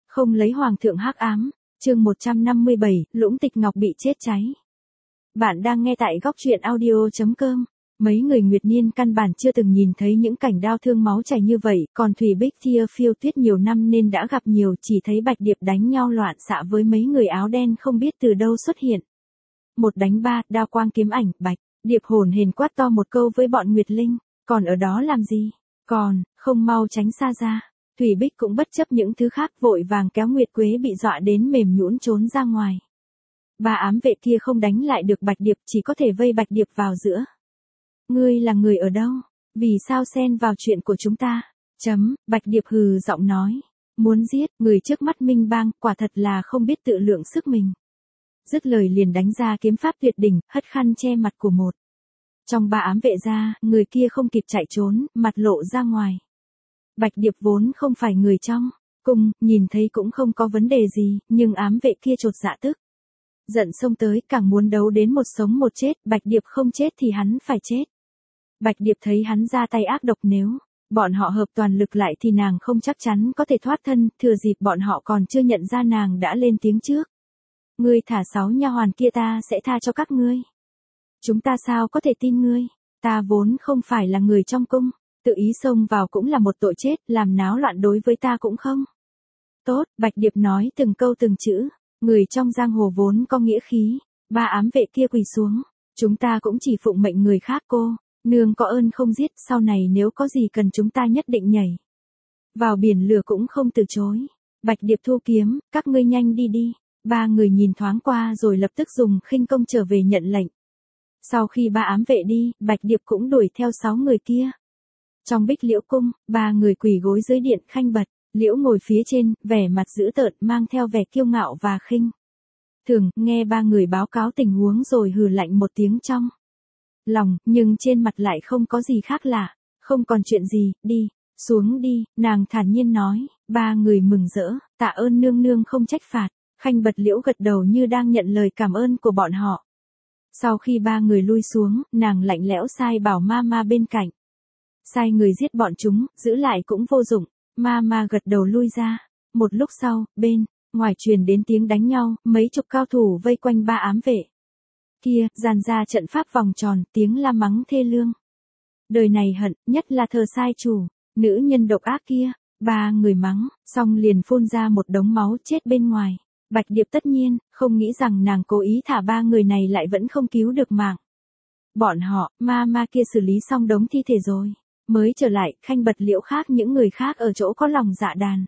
Không lấy hoàng thượng hắc ám, chương 157, Lũng Tịch Ngọc bị chết cháy. Bạn đang nghe tại góc truyện audio.com. Mấy người Nguyệt Niên căn bản chưa từng nhìn thấy những cảnh đau thương máu chảy như vậy, còn Thủy Bích Thia phiêu tuyết nhiều năm nên đã gặp nhiều, chỉ thấy Bạch Điệp đánh nhau loạn xạ với mấy người áo đen không biết từ đâu xuất hiện. Một đánh ba, đao quang kiếm ảnh, Bạch Điệp hồn hển quát to một câu với bọn Nguyệt Linh, còn ở đó làm gì? Còn, không mau tránh xa ra. Thủy Bích cũng bất chấp những thứ khác vội vàng kéo Nguyệt Quế bị dọa đến mềm nhũn trốn ra ngoài. Ba ám vệ kia không đánh lại được Bạch Điệp, chỉ có thể vây Bạch Điệp vào giữa. Ngươi là người ở đâu? Vì sao xen vào chuyện của chúng ta? Bạch Điệp hừ giọng nói. Muốn giết, người trước mắt Minh Bang, quả thật là không biết tự lượng sức mình. Dứt lời liền đánh ra kiếm pháp tuyệt đỉnh, hất khăn che mặt của một. Trong ba ám vệ ra, người kia không kịp chạy trốn, mặt lộ ra ngoài. Bạch Điệp vốn không phải người trong cung, nhìn thấy cũng không có vấn đề gì, nhưng ám vệ kia chột dạ tức. Giận xông tới, càng muốn đấu đến một sống một chết, Bạch Điệp không chết thì hắn phải chết. Bạch Điệp thấy hắn ra tay ác độc, nếu bọn họ hợp toàn lực lại thì nàng không chắc chắn có thể thoát thân, thừa dịp bọn họ còn chưa nhận ra nàng đã lên tiếng trước. Ngươi thả 6 nha hoàn kia ta sẽ tha cho các ngươi. Chúng ta sao có thể tin ngươi, ta vốn không phải là người trong cung, tự ý xông vào cũng là một tội chết, làm náo loạn đối với ta cũng không. Tốt, Bạch Điệp nói từng câu từng chữ, người trong giang hồ vốn có nghĩa khí, ba ám vệ kia quỳ xuống, chúng ta cũng chỉ phụng mệnh người khác cô, nương có ơn không giết, sau này nếu có gì cần chúng ta nhất định nhảy vào biển lửa cũng không từ chối. Bạch Điệp thu kiếm, các ngươi nhanh đi đi. Ba người nhìn thoáng qua rồi lập tức dùng khinh công trở về nhận lệnh. Sau khi ba ám vệ đi, Bạch Điệp cũng đuổi theo 6 người kia. Trong Bích Liễu cung, ba người quỳ gối dưới điện Khanh Bật, Liễu ngồi phía trên, vẻ mặt dữ tợn, mang theo vẻ kiêu ngạo và khinh thường, nghe ba người báo cáo tình huống rồi hừ lạnh một tiếng trong lòng, nhưng trên mặt lại không có gì khác lạ. Không còn chuyện gì, đi, xuống đi, nàng thản nhiên nói. Ba người mừng rỡ, tạ ơn nương nương không trách phạt. Khanh Bật Liễu gật đầu như đang nhận lời cảm ơn của bọn họ. Sau khi ba người lui xuống, nàng lạnh lẽo sai bảo ma bên cạnh. Sai người giết bọn chúng, giữ lại cũng vô dụng. Ma gật đầu lui ra. Một lúc sau, bên ngoài truyền đến tiếng đánh nhau, mấy chục cao thủ vây quanh ba ám vệ kia, dàn ra trận pháp vòng tròn, tiếng la mắng thê lương. Đời này hận, nhất là thờ sai chủ, nữ nhân độc ác kia. Ba người mắng, xong liền phun ra một đống máu chết bên ngoài. Bạch Điệp tất nhiên, không nghĩ rằng nàng cố ý thả ba người này lại vẫn không cứu được mạng. Bọn họ, ma kia xử lý xong đống thi thể rồi, mới trở lại. Khanh Bật Liễu khác những người khác ở chỗ có lòng dạ đàn.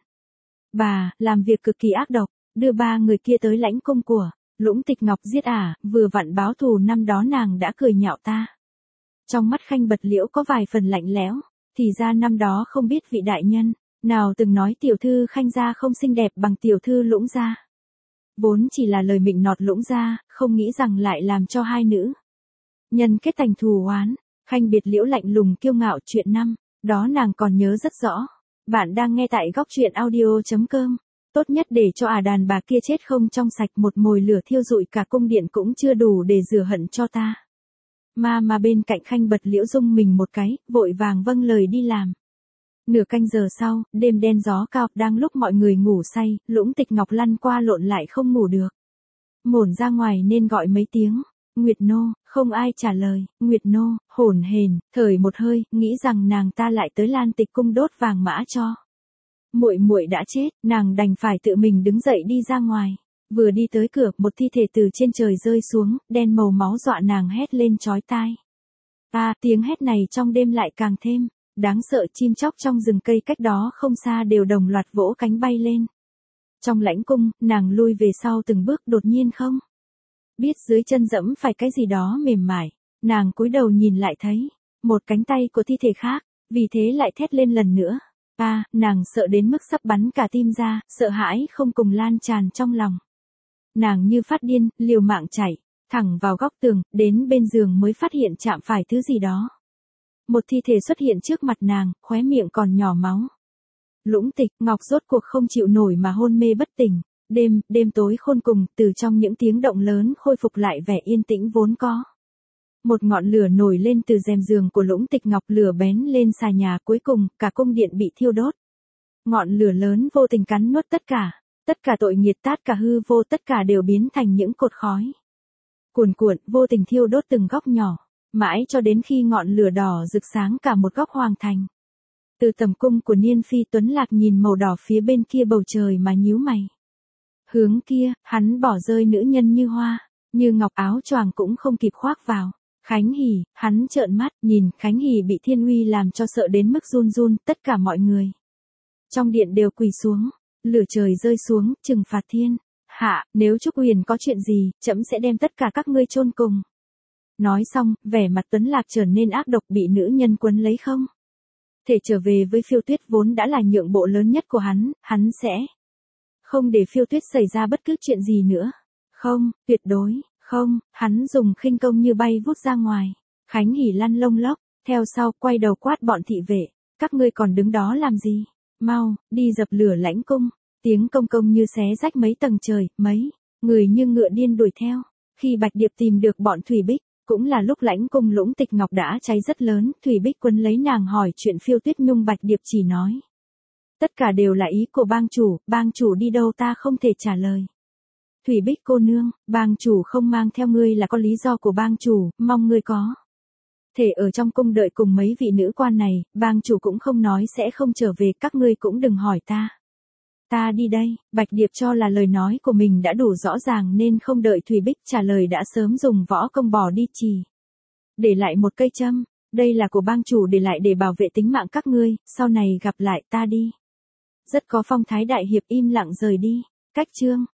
Bà, làm việc cực kỳ ác độc, đưa ba người kia tới lãnh cung của Lũng Tịch Ngọc giết vừa vặn báo thù năm đó nàng đã cười nhạo ta. Trong mắt Khanh Bật Liễu có vài phần lạnh lẽo, thì ra năm đó không biết vị đại nhân nào từng nói tiểu thư Khanh gia không xinh đẹp bằng tiểu thư Lũng gia. Vốn chỉ là lời mịn nọt Lũng gia, không nghĩ rằng lại làm cho hai nữ nhân kết thành thù oán. Khanh Biệt Liễu lạnh lùng kiêu ngạo, chuyện năm đó nàng còn nhớ rất rõ. Bạn đang nghe tại góc truyện audio.com. Tốt nhất để cho đàn bà kia chết không trong sạch, một mồi lửa thiêu rụi cả cung điện cũng chưa đủ để rửa hận cho ta. Ma bên cạnh Khanh Bật Liễu rung mình một cái, vội vàng vâng lời đi làm. Nửa canh giờ sau, đêm đen gió cao, đang lúc mọi người ngủ say, Lũng Tịch Ngọc lăn qua lộn lại không ngủ được. Mổn ra ngoài nên gọi mấy tiếng, Nguyệt nô, không ai trả lời. Nguyệt nô, hổn hển, thở một hơi, nghĩ rằng nàng ta lại tới Lan Tịch cung đốt vàng mã cho muội đã chết, nàng đành phải tự mình đứng dậy đi ra ngoài. Vừa đi tới cửa, một thi thể từ trên trời rơi xuống, đen màu máu dọa nàng hét lên chói tai. Tiếng hét này trong đêm lại càng thêm đáng sợ. Chim chóc trong rừng cây cách đó không xa đều đồng loạt vỗ cánh bay lên. Trong lãnh cung, nàng lui về sau từng bước, đột nhiên không biết dưới chân dẫm phải cái gì đó mềm mại. Nàng cúi đầu nhìn lại thấy một cánh tay của thi thể khác, vì thế lại thét lên lần nữa. Nàng sợ đến mức sắp bắn cả tim ra, sợ hãi không cùng lan tràn trong lòng. Nàng như phát điên, liều mạng chạy thẳng vào góc tường, đến bên giường mới phát hiện chạm phải thứ gì đó. Một thi thể xuất hiện trước mặt nàng, khóe miệng còn nhỏ máu. Lũng Tịch Ngọc rốt cuộc không chịu nổi mà hôn mê bất tỉnh. Đêm tối khôn cùng, từ trong những tiếng động lớn khôi phục lại vẻ yên tĩnh vốn có. Một ngọn lửa nổi lên từ rèm giường của Lũng Tịch Ngọc, lửa bén lên xà nhà, cuối cùng cả cung điện bị thiêu đốt. Ngọn lửa lớn vô tình cắn nuốt tất cả. Tất cả tội nghiệt tất cả hư vô tất cả đều biến thành những cột khói. Cuồn cuộn vô tình thiêu đốt từng góc nhỏ, mãi cho đến khi ngọn lửa đỏ rực sáng cả một góc hoàng thành. Từ tầm cung của Niên Phi Tuấn Lạc nhìn màu đỏ phía bên kia bầu trời mà nhíu mày. Hướng kia, hắn bỏ rơi nữ nhân như hoa, như ngọc áo choàng cũng không kịp khoác vào. Khánh Hỷ, hắn trợn mắt, nhìn Khánh Hỷ bị thiên uy làm cho sợ đến mức run run, tất cả mọi người trong điện đều quỳ xuống, lửa trời rơi xuống, trừng phạt thiên hạ, nếu Trúc Huyền có chuyện gì, trẫm sẽ đem tất cả các ngươi chôn cùng. Nói xong, vẻ mặt Tuấn Lạc trở nên ác độc, bị nữ nhân quấn lấy không thể trở về với Phiêu Tuyết vốn đã là nhượng bộ lớn nhất của hắn sẽ không để Phiêu Tuyết xảy ra bất cứ chuyện gì nữa. Không, tuyệt đối, không, hắn dùng khinh công như bay vút ra ngoài. Khánh Hỷ lăn lông lốc, theo sau quay đầu quát bọn thị vệ, các ngươi còn đứng đó làm gì? Mau, đi dập lửa lãnh cung. Tiếng công công như xé rách mấy tầng trời, mấy người như ngựa điên đuổi theo. Khi Bạch Điệp tìm được bọn Thủy Bích, cũng là lúc lãnh cung Lũng Tịch Ngọc đã cháy rất lớn, Thủy Bích quấn lấy nàng hỏi chuyện Phiêu Tuyết Nhung, Bạch Điệp chỉ nói. Tất cả đều là ý của bang chủ đi đâu ta không thể trả lời. Thủy Bích cô nương, bang chủ không mang theo ngươi là có lý do của bang chủ, mong ngươi có thể ở trong cung đợi cùng mấy vị nữ quan này, bang chủ cũng không nói sẽ không trở về, các ngươi cũng đừng hỏi ta. Ta đi đây, Bạch Điệp cho là lời nói của mình đã đủ rõ ràng nên không đợi Thủy Bích trả lời đã sớm dùng võ công bỏ đi chỉ. Để lại một cây châm, đây là của bang chủ để lại để bảo vệ tính mạng các ngươi, sau này gặp lại ta đi. Rất có phong thái đại hiệp im lặng rời đi. Cách chương